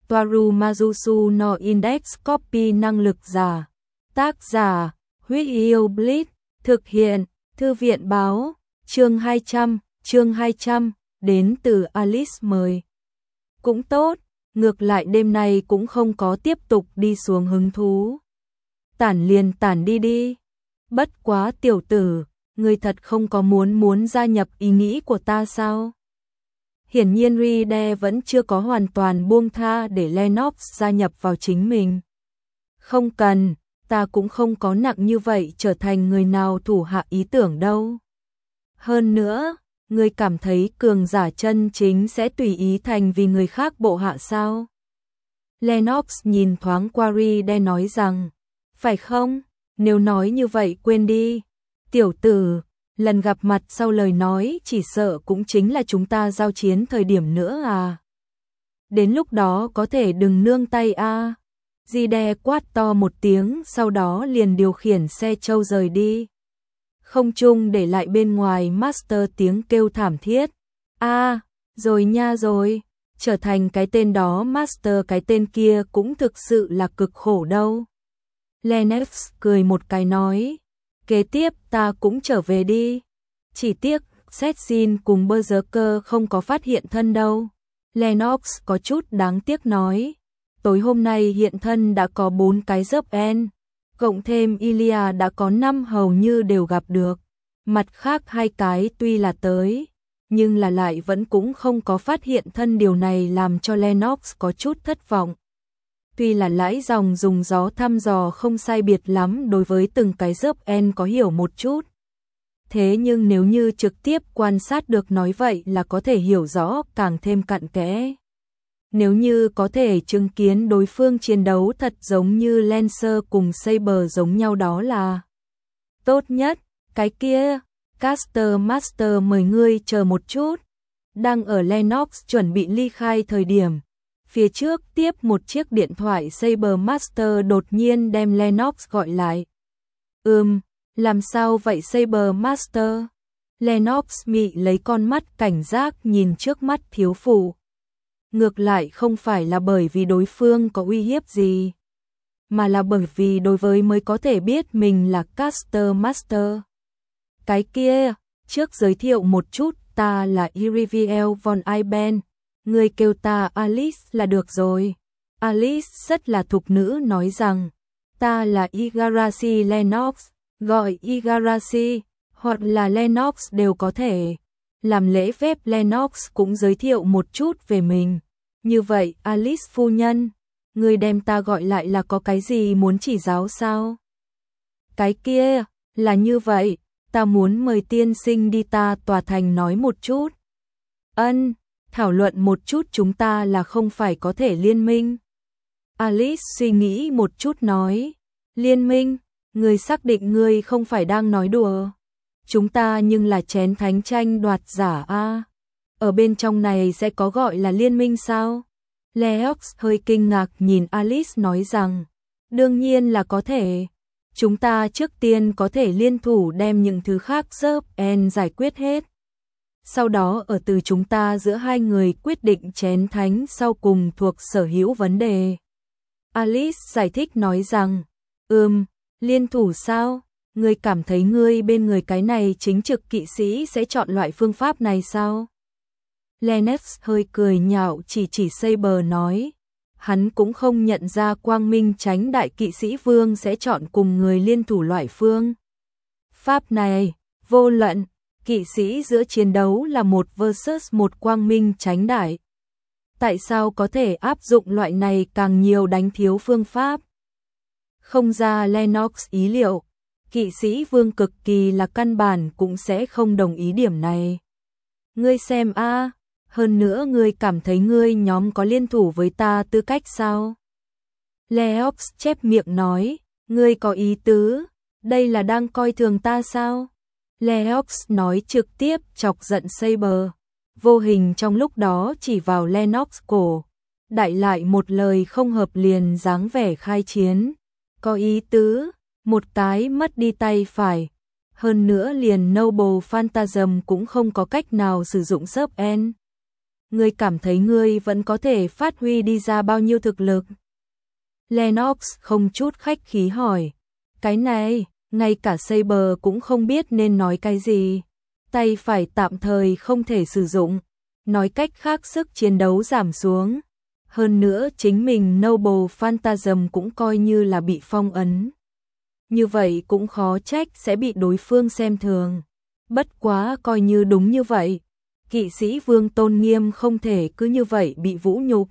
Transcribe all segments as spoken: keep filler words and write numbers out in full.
Toaru Majusu no Index Copy năng lực giả. Tác giả, Huyết Yêu Blitz, thực hiện, Thư viện báo, chương hai trăm, chương hai trăm, đến từ Alice mời. Cũng tốt, ngược lại đêm nay cũng không có tiếp tục đi xuống hứng thú. Tản liền tản đi đi. Bất quá tiểu tử, ngươi thật không có muốn muốn gia nhập ý nghĩ của ta sao? Hiển nhiên Ride vẫn chưa có hoàn toàn buông tha để Lennox gia nhập vào chính mình. Không cần, ta cũng không có nặng như vậy trở thành người nào thủ hạ ý tưởng đâu. Hơn nữa, ngươi cảm thấy cường giả chân chính sẽ tùy ý thành vì người khác bộ hạ sao? Lennox nhìn thoáng qua Ride nói rằng, phải không? Nếu nói như vậy quên đi. Tiểu tử, lần gặp mặt sau lời nói chỉ sợ cũng chính là chúng ta giao chiến thời điểm nữa à. Đến lúc đó có thể đừng nương tay a. À. Ride quát to một tiếng, sau đó liền điều khiển xe trâu rời đi. Không trung để lại bên ngoài Master tiếng kêu thảm thiết. A, à, rồi nha rồi, trở thành cái tên đó Master cái tên kia cũng thực sự là cực khổ đâu. Lennox cười một cái nói, kế tiếp ta cũng trở về đi. Chỉ tiếc, Setsin cùng Berserker không có phát hiện thân đâu. Lennox có chút đáng tiếc nói, tối hôm nay hiện thân đã có bốn cái dớp en, cộng thêm Ilia đã có năm hầu như đều gặp được. Mặt khác hai cái tuy là tới, nhưng là lại vẫn cũng không có phát hiện thân, điều này làm cho Lennox có chút thất vọng. Tuy là lãi dòng dùng gió thăm dò không sai biệt lắm đối với từng cái dớp en có hiểu một chút. Thế nhưng nếu như trực tiếp quan sát được nói vậy là có thể hiểu rõ càng thêm cặn kẽ. Nếu như có thể chứng kiến đối phương chiến đấu thật giống như Lancer cùng Saber giống nhau đó là tốt nhất. Cái kia, Caster Master mời ngươi chờ một chút. Đang ở Lennox chuẩn bị ly khai thời điểm, phía trước tiếp một chiếc điện thoại Saber Master đột nhiên đem Lennox gọi lại. Ừm, làm sao vậy Saber Master? Lennox mị lấy con mắt cảnh giác nhìn trước mắt thiếu phụ. Ngược lại không phải là bởi vì đối phương có uy hiếp gì, mà là bởi vì đối với mới có thể biết mình là Caster Master. Cái kia, trước giới thiệu một chút, ta là Iriviel von Iben, người kêu ta Alice là được rồi. Alice rất là thục nữ nói rằng, ta là Igarashi Lennox, gọi Igarashi, hoặc là Lennox đều có thể. Làm lễ phép Lennox cũng giới thiệu một chút về mình. Như vậy Alice phu nhân, người đem ta gọi lại là có cái gì muốn chỉ giáo sao? Cái kia, là như vậy, ta muốn mời tiên sinh đi ta tòa thành nói một chút. Ân, thảo luận một chút chúng ta là không phải có thể liên minh. Alice suy nghĩ một chút nói, liên minh, người xác định người không phải đang nói đùa. Chúng ta nhưng là chén thánh tranh đoạt giả a. Ở bên trong này sẽ có gọi là liên minh sao? Leox hơi kinh ngạc nhìn Alice nói rằng, đương nhiên là có thể. Chúng ta trước tiên có thể liên thủ đem những thứ khác dớp en giải quyết hết. Sau đó ở từ chúng ta giữa hai người quyết định chén thánh sau cùng thuộc sở hữu vấn đề. Alice giải thích nói rằng, ừm, liên thủ sao? Ngươi cảm thấy ngươi bên người cái này chính trực kỵ sĩ sẽ chọn loại phương pháp này sao? Lennox hơi cười nhạo chỉ chỉ Saber nói, hắn cũng không nhận ra quang minh chánh đại kỵ sĩ vương sẽ chọn cùng người liên thủ loại phương pháp này. Vô luận, kỵ sĩ giữa chiến đấu là một versus một quang minh chánh đại. Tại sao có thể áp dụng loại này càng nhiều đánh thiếu phương pháp? Không ra Lennox ý liệu. Kỵ sĩ vương cực kỳ là căn bản cũng sẽ không đồng ý điểm này. Ngươi xem a, à, hơn nữa ngươi cảm thấy ngươi nhóm có liên thủ với ta tư cách sao? Leox chép miệng nói, ngươi có ý tứ, đây là đang coi thường ta sao? Leox nói trực tiếp chọc giận Saber, vô hình trong lúc đó chỉ vào Lennox cổ, đại lại một lời không hợp liền dáng vẻ khai chiến. Có ý tứ, một cái mất đi tay phải, hơn nữa liền Noble Phantasm cũng không có cách nào sử dụng sub en. ngươi cảm thấy ngươi vẫn có thể phát huy đi ra bao nhiêu thực lực? Lennox không chút khách khí hỏi. Cái này, ngay cả Saber cũng không biết nên nói cái gì. Tay phải tạm thời không thể sử dụng, nói cách khác sức chiến đấu giảm xuống. Hơn nữa chính mình Noble Phantasm cũng coi như là bị phong ấn. Như vậy cũng khó trách sẽ bị đối phương xem thường. Bất quá coi như đúng như vậy, kỵ sĩ vương tôn nghiêm không thể cứ như vậy bị vũ nhục.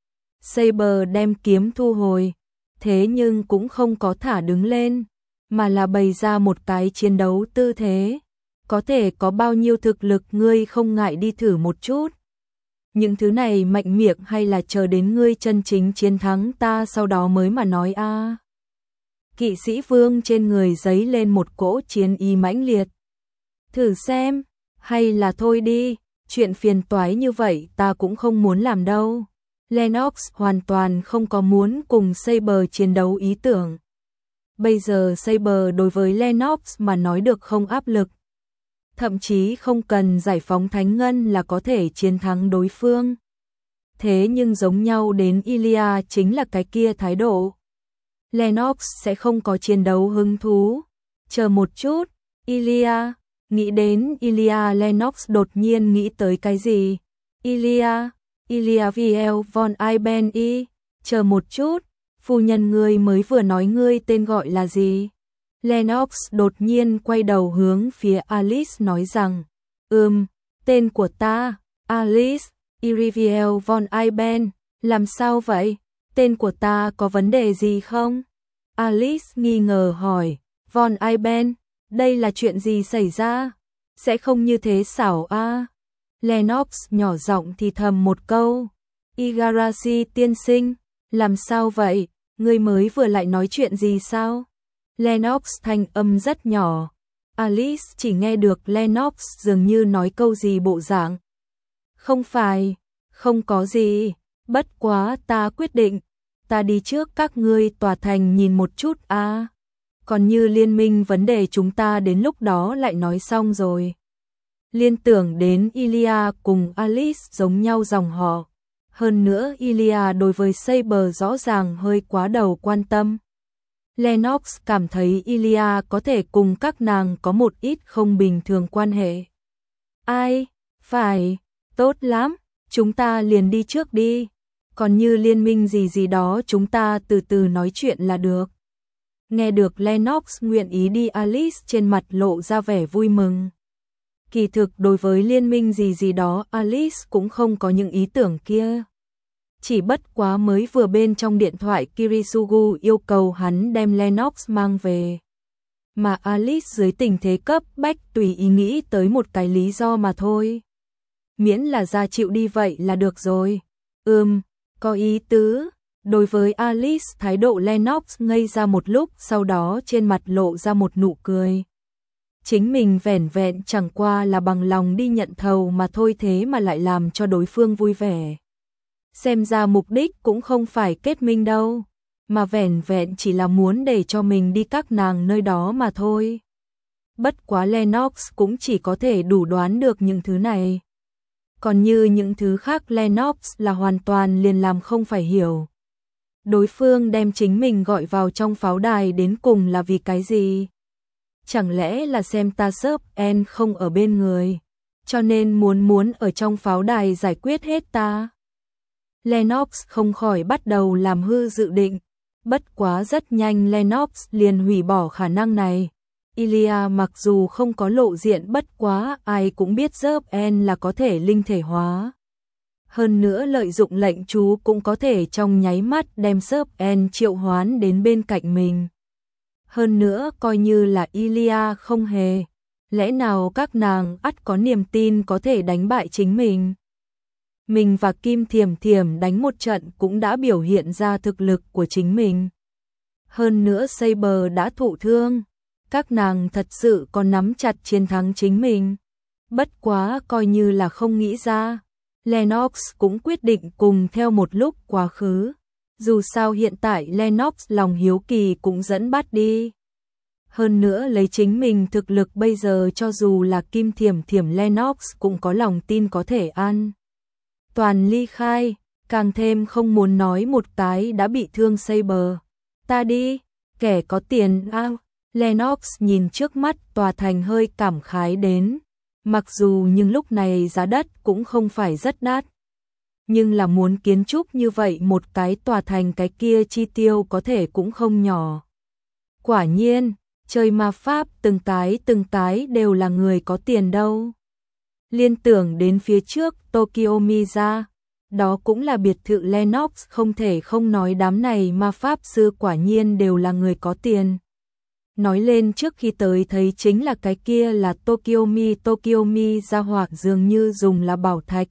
Saber đem kiếm thu hồi, thế nhưng cũng không có thả đứng lên, mà là bày ra một cái chiến đấu tư thế. Có thể có bao nhiêu thực lực ngươi không ngại đi thử một chút. Những thứ này mạnh miệng hay là chờ đến ngươi chân chính chiến thắng ta sau đó mới mà nói a. À. Kỵ sĩ vương trên người giấy lên một cỗ chiến ý mãnh liệt. Thử xem, hay là thôi đi, chuyện phiền toái như vậy ta cũng không muốn làm đâu. Lennox hoàn toàn không có muốn cùng Saber chiến đấu ý tưởng. Bây giờ Saber đối với Lennox mà nói được không áp lực. Thậm chí không cần giải phóng thánh ngân là có thể chiến thắng đối phương. Thế nhưng giống nhau đến Ilia chính là cái kia thái độ. Lennox sẽ không có chiến đấu hứng thú. Chờ một chút, Ilia, nghĩ đến Ilia Lennox đột nhiên nghĩ tới cái gì? Ilia, Ilia Viel von Iben-i, chờ một chút, phu nhân ngươi mới vừa nói ngươi tên gọi là gì? Lennox đột nhiên quay đầu hướng phía Alice nói rằng, ừm, tên của ta, Alice, Iriviel von Iben, làm sao vậy? Tên của ta có vấn đề gì không? Alice nghi ngờ hỏi, von Iben, đây là chuyện gì xảy ra? Sẽ không như thế xảo a? À? Lennox nhỏ giọng thì thầm một câu, Igarashi tiên sinh, làm sao vậy? Ngươi mới vừa lại nói chuyện gì sao? Lennox thanh âm rất nhỏ. Alice chỉ nghe được Lennox dường như nói câu gì bộ dạng. Không phải, không có gì, bất quá ta quyết định, ta đi trước các ngươi tòa thành nhìn một chút a. À. Còn như liên minh vấn đề chúng ta đến lúc đó lại nói xong rồi. Liên tưởng đến Ilia cùng Alice giống nhau dòng họ. Hơn nữa Ilia đối với Saber rõ ràng hơi quá đầu quan tâm. Lennox cảm thấy Ilia có thể cùng các nàng có một ít không bình thường quan hệ. Ai? Phải, tốt lắm, chúng ta liền đi trước đi. Còn như liên minh gì gì đó chúng ta từ từ nói chuyện là được. Nghe được Lennox nguyện ý đi, Alice trên mặt lộ ra vẻ vui mừng. Kỳ thực đối với liên minh gì gì đó Alice cũng không có những ý tưởng kia. Chỉ bất quá mới vừa bên trong điện thoại Kirisugu yêu cầu hắn đem Lennox mang về. Mà Alice dưới tình thế cấp bách tùy ý nghĩ tới một cái lý do mà thôi. Miễn là ra chịu đi vậy là được rồi. Ừm, có ý tứ. Đối với Alice thái độ Lennox ngây ra một lúc, sau đó trên mặt lộ ra một nụ cười. Chính mình vẻn vẹn chẳng qua là bằng lòng đi nhận thầu mà thôi, thế mà lại làm cho đối phương vui vẻ. Xem ra mục đích cũng không phải kết minh đâu, mà vẻn vẹn chỉ là muốn để cho mình đi các nàng nơi đó mà thôi. Bất quá Lennox cũng chỉ có thể đủ đoán được những thứ này. Còn như những thứ khác Lennox là hoàn toàn liền làm không phải hiểu. Đối phương đem chính mình gọi vào trong pháo đài đến cùng là vì cái gì? Chẳng lẽ là xem ta sớp en không ở bên người, cho nên muốn muốn ở trong pháo đài giải quyết hết ta? Lennox không khỏi bắt đầu làm hư dự định, bất quá rất nhanh Lennox liền hủy bỏ khả năng này. Ilia mặc dù không có lộ diện, bất quá ai cũng biết Dớp En là có thể linh thể hóa. Hơn nữa lợi dụng lệnh chú cũng có thể trong nháy mắt đem Dớp En triệu hoán đến bên cạnh mình. Hơn nữa coi như là Ilia không hề, lẽ nào các nàng ắt có niềm tin có thể đánh bại chính mình? Mình và Kim Thiểm Thiểm đánh một trận cũng đã biểu hiện ra thực lực của chính mình. Hơn nữa Saber đã thụ thương, các nàng thật sự còn nắm chặt chiến thắng chính mình. Bất quá coi như là không nghĩ ra, Lennox cũng quyết định cùng theo một lúc quá khứ. Dù sao hiện tại Lennox lòng hiếu kỳ cũng dẫn bắt đi. Hơn nữa lấy chính mình thực lực bây giờ, cho dù là Kim Thiểm Thiểm Lennox cũng có lòng tin có thể ăn. toàn ly khai, càng thêm không muốn nói một cái đã bị thương Saber. Ta đi, kẻ có tiền à, Lennox nhìn trước mắt tòa thành hơi cảm khái đến. Mặc dù nhưng lúc này giá đất cũng không phải rất đắt. Nhưng là muốn kiến trúc như vậy một cái tòa thành cái kia chi tiêu có thể cũng không nhỏ. Quả nhiên, chơi ma pháp từng cái từng cái đều là người có tiền đâu. Liên tưởng đến phía trước Tokyo Miza, đó cũng là biệt thự Lennox, không thể không nói đám này ma pháp sư quả nhiên đều là người có tiền. Nói lên trước khi tới thấy chính là cái kia là Tokyo Mi, Tokyo Mi ra hoặc dường như dùng là bảo thạch.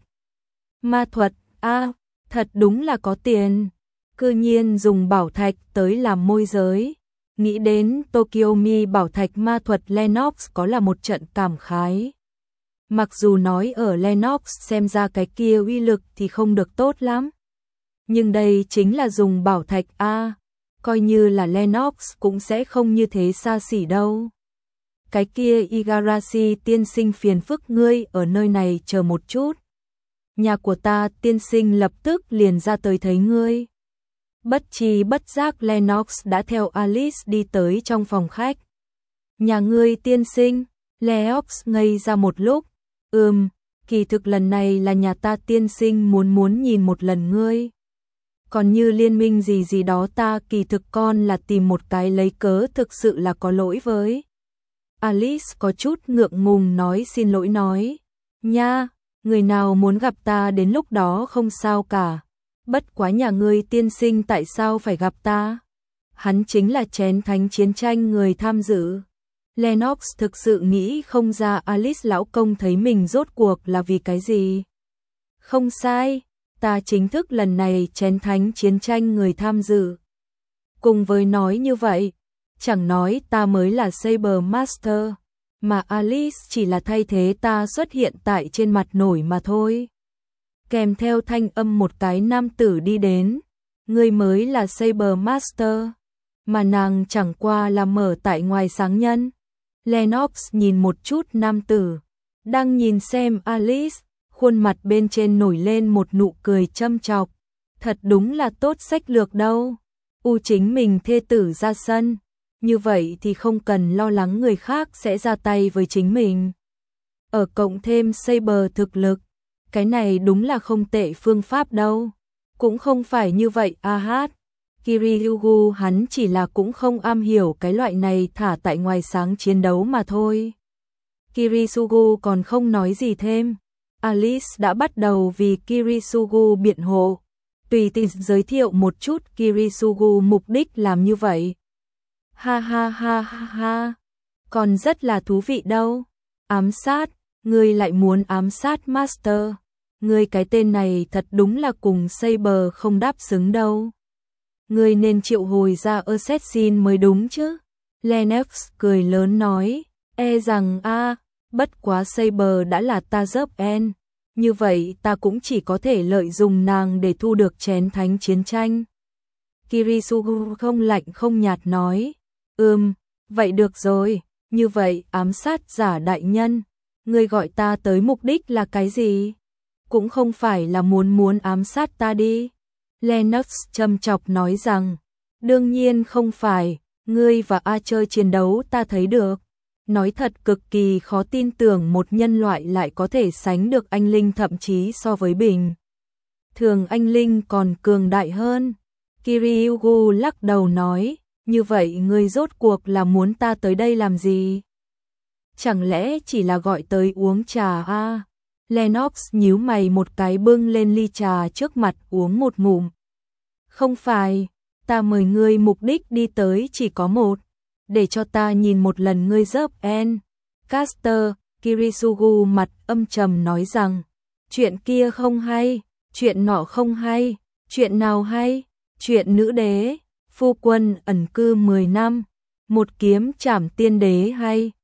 Ma thuật, a à, thật đúng là có tiền. Cư nhiên dùng bảo thạch tới làm môi giới. Nghĩ đến Tokyo Mi bảo thạch ma thuật Lennox có là một trận cảm khái. Mặc dù nói ở Lennox xem ra cái kia uy lực thì không được tốt lắm. Nhưng đây chính là dùng bảo thạch a à, coi như là Lennox cũng sẽ không như thế xa xỉ đâu. Cái kia Igarashi tiên sinh phiền phức ngươi ở nơi này chờ một chút. Nhà của ta tiên sinh lập tức liền ra tới thấy ngươi. Bất chi bất giác Lennox đã theo Alice đi tới trong phòng khách. Nhà ngươi tiên sinh, Lennox ngây ra một lúc. Ừm, kỳ thực lần này là nhà ta tiên sinh muốn muốn nhìn một lần ngươi. Còn như liên minh gì gì đó ta kỳ thực con là tìm một cái lấy cớ, thực sự là có lỗi với. Alice có chút ngượng ngùng nói xin lỗi nói. Nha, người nào muốn gặp ta đến lúc đó không sao cả. Bất quá nhà ngươi tiên sinh tại sao phải gặp ta? Hắn chính là chén thánh chiến tranh người tham dự. Lennox thực sự nghĩ không ra Alice lão công thấy mình rốt cuộc là vì cái gì. Không sai, ta chính thức lần này chén thánh chiến tranh người tham dự. Cùng với nói như vậy, chẳng nói ta mới là Saber Master, mà Alice chỉ là thay thế ta xuất hiện tại trên mặt nổi mà thôi. Kèm theo thanh âm một cái nam tử đi đến, người mới là Saber Master, mà nàng chẳng qua là mở tại ngoài sáng nhân. Lennox nhìn một chút nam tử, đang nhìn xem Alice, khuôn mặt bên trên nổi lên một nụ cười châm chọc. Thật đúng là tốt sách lược đâu. U chính mình thê tử ra sân, như vậy thì không cần lo lắng người khác sẽ ra tay với chính mình. Ở cộng thêm Saber thực lực, cái này đúng là không tệ phương pháp đâu. Cũng không phải như vậy a hát. Kiryugu hắn chỉ là cũng không am hiểu cái loại này thả tại ngoài sáng chiến đấu mà thôi. Kirisugu còn không nói gì thêm. Alice đã bắt đầu vì Kirisugu biện hộ. Tùy tiện giới thiệu một chút Kirisugu mục đích làm như vậy. Ha ha ha ha ha. Còn rất là thú vị đâu. Ám sát, ngươi lại muốn ám sát Master. Ngươi cái tên này thật đúng là cùng Saber không đáp xứng đâu. Ngươi nên triệu hồi ra Assassin mới đúng chứ. Lennox cười lớn nói, e rằng a, bất quá Saber đã là ta dớp en, như vậy ta cũng chỉ có thể lợi dụng nàng để thu được chén thánh chiến tranh. Kirisugu không lạnh không nhạt nói, ừm, vậy được rồi, như vậy ám sát giả đại nhân, ngươi gọi ta tới mục đích là cái gì? Cũng không phải là muốn muốn ám sát ta đi. Lennox châm chọc nói rằng, đương nhiên không phải, ngươi và A chơi chiến đấu ta thấy được. Nói thật cực kỳ khó tin tưởng một nhân loại lại có thể sánh được anh linh, thậm chí so với bình thường anh linh còn cường đại hơn. Kiryugu lắc đầu nói, như vậy ngươi rốt cuộc là muốn ta tới đây làm gì? Chẳng lẽ chỉ là gọi tới uống trà à? Lennox nhíu mày một cái bưng lên ly trà trước mặt uống một ngụm. Không phải, ta mời ngươi mục đích đi tới chỉ có một, để cho ta nhìn một lần ngươi dớp en. Caster, Kirisugu mặt âm trầm nói rằng, chuyện kia không hay, chuyện nọ không hay, chuyện nào hay, chuyện nữ đế, phu quân ẩn cư mười năm, một kiếm trảm tiên đế hay.